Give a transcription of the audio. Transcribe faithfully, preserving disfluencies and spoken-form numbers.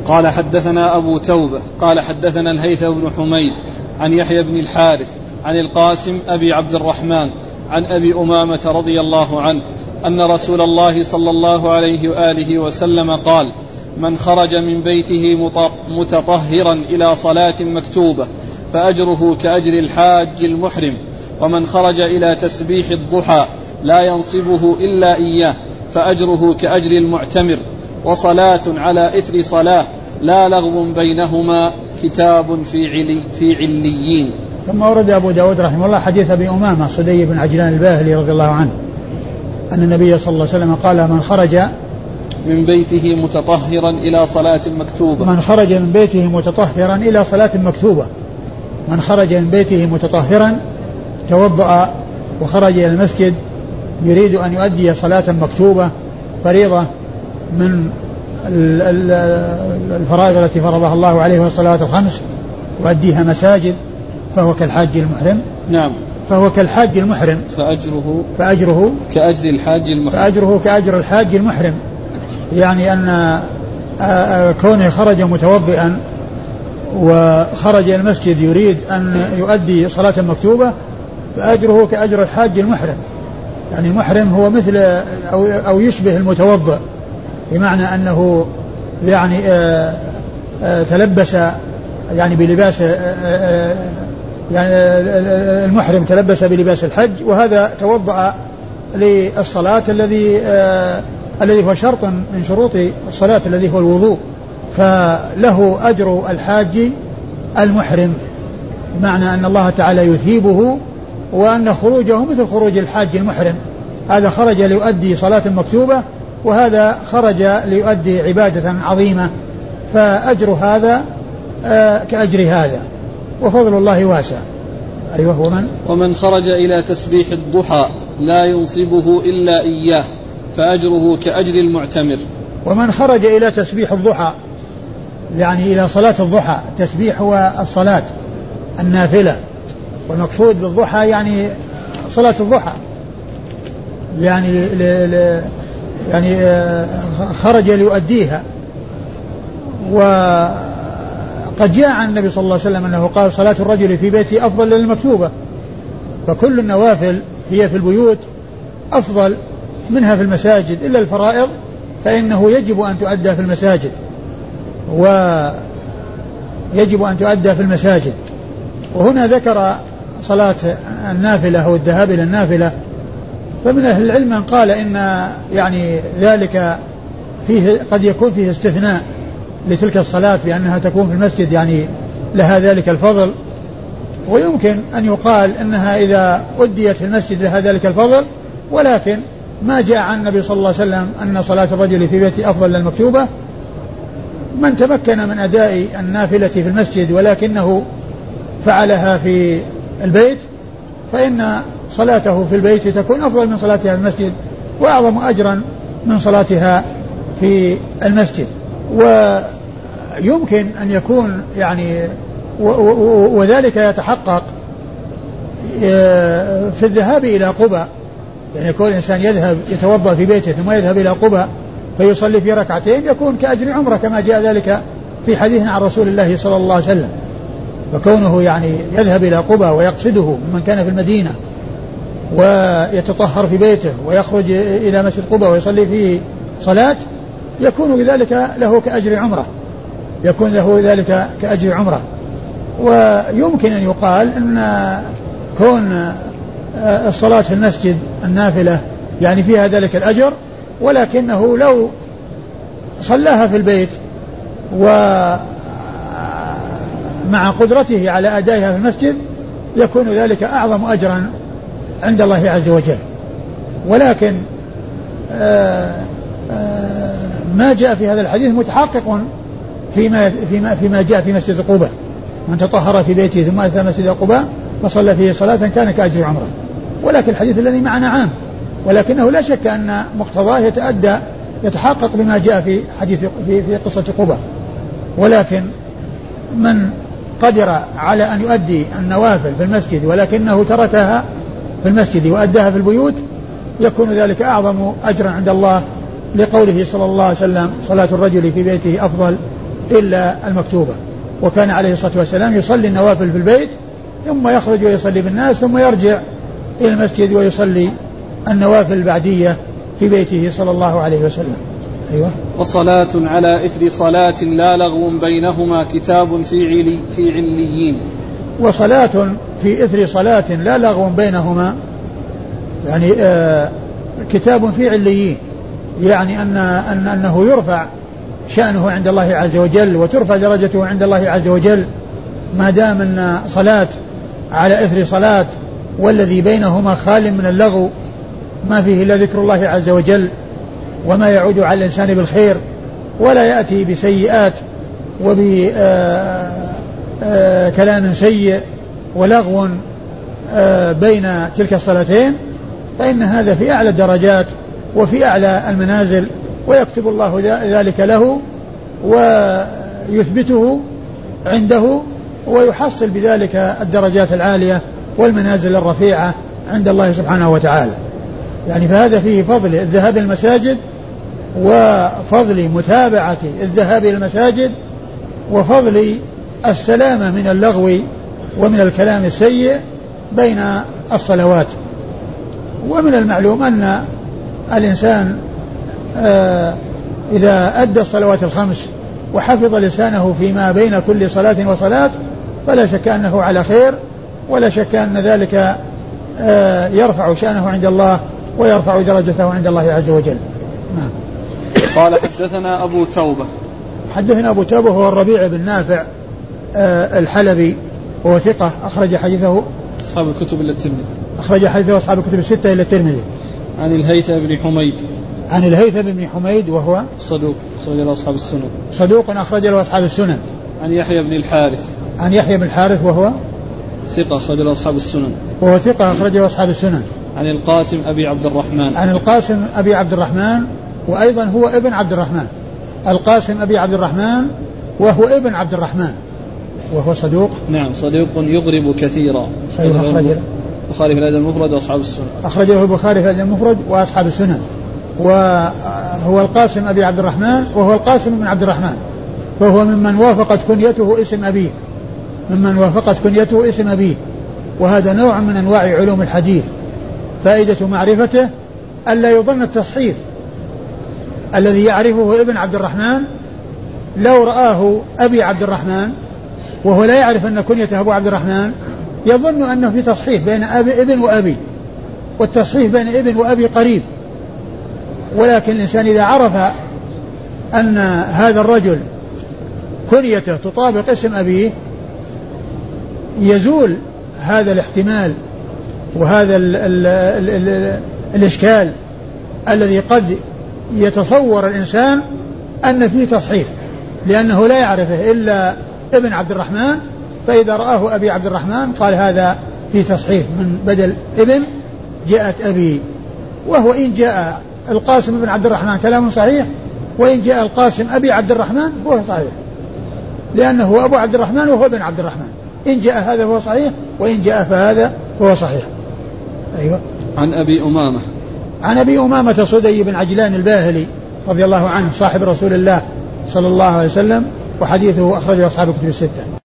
قال حدثنا أبو توبة قال حدثنا الهيثم بن حميد عن يحيى بن الحارث عن القاسم أبي عبد الرحمن عن أبي أمامة رضي الله عنه أن رسول الله صلى الله عليه وآله وسلم قال: من خرج من بيته متطهرا إلى صلاة مكتوبة فأجره كأجر الحاج المحرم، ومن خرج إلى تسبيح الضحى لا ينصبه إلا إياه فأجره كأجر المعتمر، وصلاة على إثر صلاة لا لغو بينهما كتاب في, علي في عليين. ثم ورد أبو داود رحمه الله حديث أبي أمامة صدي بن عجلان الباهلي رضي الله عنه أن النبي صلى الله عليه وسلم قال: من خرج من بيته متطهرا إلى صلاة مكتوبة من خرج من بيته متطهرا إلى صلاة مكتوبة من خرج من بيته متطهرا توضأ وخرج إلى المسجد يريد أن يؤدي صلاة مكتوبة فريضة من الفرائض التي فرضها الله عليه والصلوات الخمس يؤديها مساجد فهو كالحاج المحرم. نعم. فهو كالحاج المحرم فأجره فأجره كأجر الحاج المحرم فأجره كأجر الحاج المحرم، يعني أن كونه خرج متوضئا وخرج المسجد يريد أن يؤدي صلاة مكتوبة فأجره كأجر الحاج المحرم. يعني المحرم هو مثل أو, أو يشبه المتوضئ، بمعنى أنه يعني آآ آآ تلبس يعني بلباس يعني المحرم تلبس بلباس الحج، وهذا توضأ للصلاة الذي الذي هو شرط من شروط الصلاة الذي هو الوضوء، فله أجر الحاج المحرم، بمعنى أن الله تعالى يثيبه وأن خروجه مثل خروج الحاج المحرم. هذا خرج ليؤدي صلاة مكتوبة وهذا خرج ليؤدي عبادة عظيمة، فأجر هذا كأجر هذا وفضل الله واسع. أيوه. ومن ومن خرج إلى تسبيح الضحى لا ينصبه إلا إياه فأجره كأجر المعتمر. ومن خرج إلى تسبيح الضحى يعني إلى صلاة الضحى، التسبيح هو الصلاة النافلة، والمقصود بالضحى يعني صلاة الضحى، يعني ل... ل... يعني خرج ليؤديها. وقد جاء عن النبي صلى الله عليه وسلم أنه قال: صلاة الرجل في بيته أفضل من المكتوبة، فكل النوافل هي في البيوت أفضل منها في المساجد إلا الفرائض فإنه يجب أن تؤدى في المساجد، ويجب أن تؤدى في المساجد. وهنا ذكر صلاة النافلة أو الذهاب إلى النافلة، فمن أهل العلم من قال إن يعني ذلك فيه قد يكون فيه استثناء لتلك الصلاة بأنها تكون في المسجد يعني لها ذلك الفضل، ويمكن أن يقال أنها إذا أديت في المسجد لها ذلك الفضل، ولكن ما جاء عن النبي صلى الله عليه وسلم أن صلاة الرجل في بيته أفضل للمكتوبة. من تمكن من أداء النافلة في المسجد ولكنه فعلها في البيت فإن صلاته في البيت تكون أفضل من صلاتها في المسجد وأعظم أجرا من صلاتها في المسجد. ويمكن أن يكون يعني وذلك يتحقق في الذهاب إلى قبى، يعني يكون الإنسان يذهب يتوضأ في بيته ثم يذهب إلى قبى فيصلي في ركعتين يكون كأجر عمره كما جاء ذلك في حديث عن رسول الله صلى الله عليه وسلم. فكونه يعني يذهب إلى قبى ويقصده من كان في المدينة ويتطهر في بيته ويخرج إلى مسجد قبى ويصلي فيه صلاة يكون بذلك له كأجر عمره يكون له ذلك كأجر عمره. ويمكن أن يقال أن كون الصلاة في المسجد النافلة يعني فيها ذلك الأجر، ولكنه لو صلاها في البيت ومع قدرته على أدائها في المسجد يكون ذلك أعظم أجرا عند الله عز وجل. ولكن آآ آآ ما جاء في هذا الحديث متحقق فيما, فيما, فيما جاء في مسجد قباء: من تطهر في بيته ثم أتى مسجد قباء فصلى فيه صلاة كان كأجر عمره. ولكن الحديث الذي معنا عام، ولكنه لا شك أن مقتضاه يتأدى يتحقق بما جاء في حديث في, في قصة قباء. ولكن من قدر على أن يؤدي النوافل في المسجد ولكنه تركها في المسجد وأداها في البيوت يكون ذلك أعظم أجرا عند الله، لقوله صلى الله عليه وسلم: صلاة الرجل في بيته أفضل إلا المكتوبة. وكان عليه الصلاة والسلام يصلي النوافل في البيت ثم يخرج ويصلي بالناس ثم يرجع إلى المسجد ويصلي النوافل البعدية في بيته صلى الله عليه وسلم. أيوة. وصلاة على إثر صلاة لا لغو بينهما كتاب في علي في عليين. وصلاة في إثر صلاة لا لغو بينهما يعني آه كتاب في عليين، يعني أن, أن أنه يرفع شأنه عند الله عز وجل وترفع درجته عند الله عز وجل ما دام أن صلاة على إثر صلاة والذي بينهما خال من اللغو ما فيه إلا ذكر الله عز وجل وما يعود على الإنسان بالخير ولا يأتي بسيئات وبكلام سيء ولغو بين تلك الصلاتين، فإن هذا في أعلى الدرجات وفي أعلى المنازل، ويكتب الله ذلك له ويثبته عنده ويحصل بذلك الدرجات العالية والمنازل الرفيعة عند الله سبحانه وتعالى. يعني فهذا فيه فضل الذهاب المساجد وفضل متابعة الذهاب إلى المساجد وفضل السلامة من اللغو ومن الكلام السيء بين الصلوات. ومن المعلوم أن الإنسان إذا أدى الصلوات الخمس وحفظ لسانه فيما بين كل صلاة وصلاة فلا شك أنه على خير، ولا شك أن ذلك يرفع شأنه عند الله ويرفع درجته عند الله عز وجل. نعم. قال حدثنا أبو توبة. حدثنا أبو توبة هو الربيع بن نافع الحلبي وهو ثقة أخرج حديثه أصحاب الكتب إلا الترمذي. أخرج حديثه أصحاب الكتب الستة إلا الترمذي. عن الهيثم بن حميد. عن الهيثم بن حميد وهو صدوق أخرج له أصحاب السنن. صدوق أخرج له أصحاب السنن. عن يحيى بن الحارث. عن يحيى بن الحارث وهو ثقة أخرج له أصحاب السنن. وهو ثقة أخرج له أصحاب السنن. عن القاسم أبي عبد الرحمن. عن القاسم أبي عبد الرحمن وأيضا هو ابن عبد الرحمن. القاسم أبي عبد الرحمن وهو ابن عبد الرحمن وهو صدوق. نعم صدوق يغرب كثيرا. أيوه أخرجه البخاري في الأدب المفرد وأصحاب السنن. أخرجه البخاري في الأدب المفرد وأصحاب السنن. وهو القاسم أبي عبد الرحمن وهو القاسم بن عبد الرحمن، فهو ممن وافقت كنيته اسم أبيه، ممن وافقت كنيته اسم أبيه. وهذا نوع من أنواع علوم الحديث، فائدة معرفته ألا يظن التصحيف الذي يعرفه ابن عبد الرحمن لو رآه أبي عبد الرحمن وهو لا يعرف أن كنيته أبو عبد الرحمن يظن أنه في تصحيف بين أبي ابن وأبي، والتصحيف بين ابن وأبي قريب. ولكن الإنسان إذا عرف أن هذا الرجل كنيته تطابق اسم أبيه يزول هذا الاحتمال وهذا ال ال ال ال الإشكال الذي قد يتصور الإنسان أن فيه تصحيف، لأنه لا يعرفه إلا ابن عبد الرحمن، فإذا رآه أبي عبد الرحمن قال هذا فيه تصحيف، من بدل ابن جاءت أبي. وهو إن جاء القاسم بن عبد الرحمن كلام صحيح، وإن جاء القاسم أبي عبد الرحمن هو صحيح، لأنه أبو عبد الرحمن وهو ابن عبد الرحمن. إن جاء هذا هو صحيح، وإن جاء فهذا هو صحيح. أيوة. عن أبي أمامة. عن أبي أمامة صدي بن عجلان الباهلي رضي الله عنه صاحب رسول الله صلى الله عليه وسلم، وحديثه أخرجه أصحاب الكتب الستة.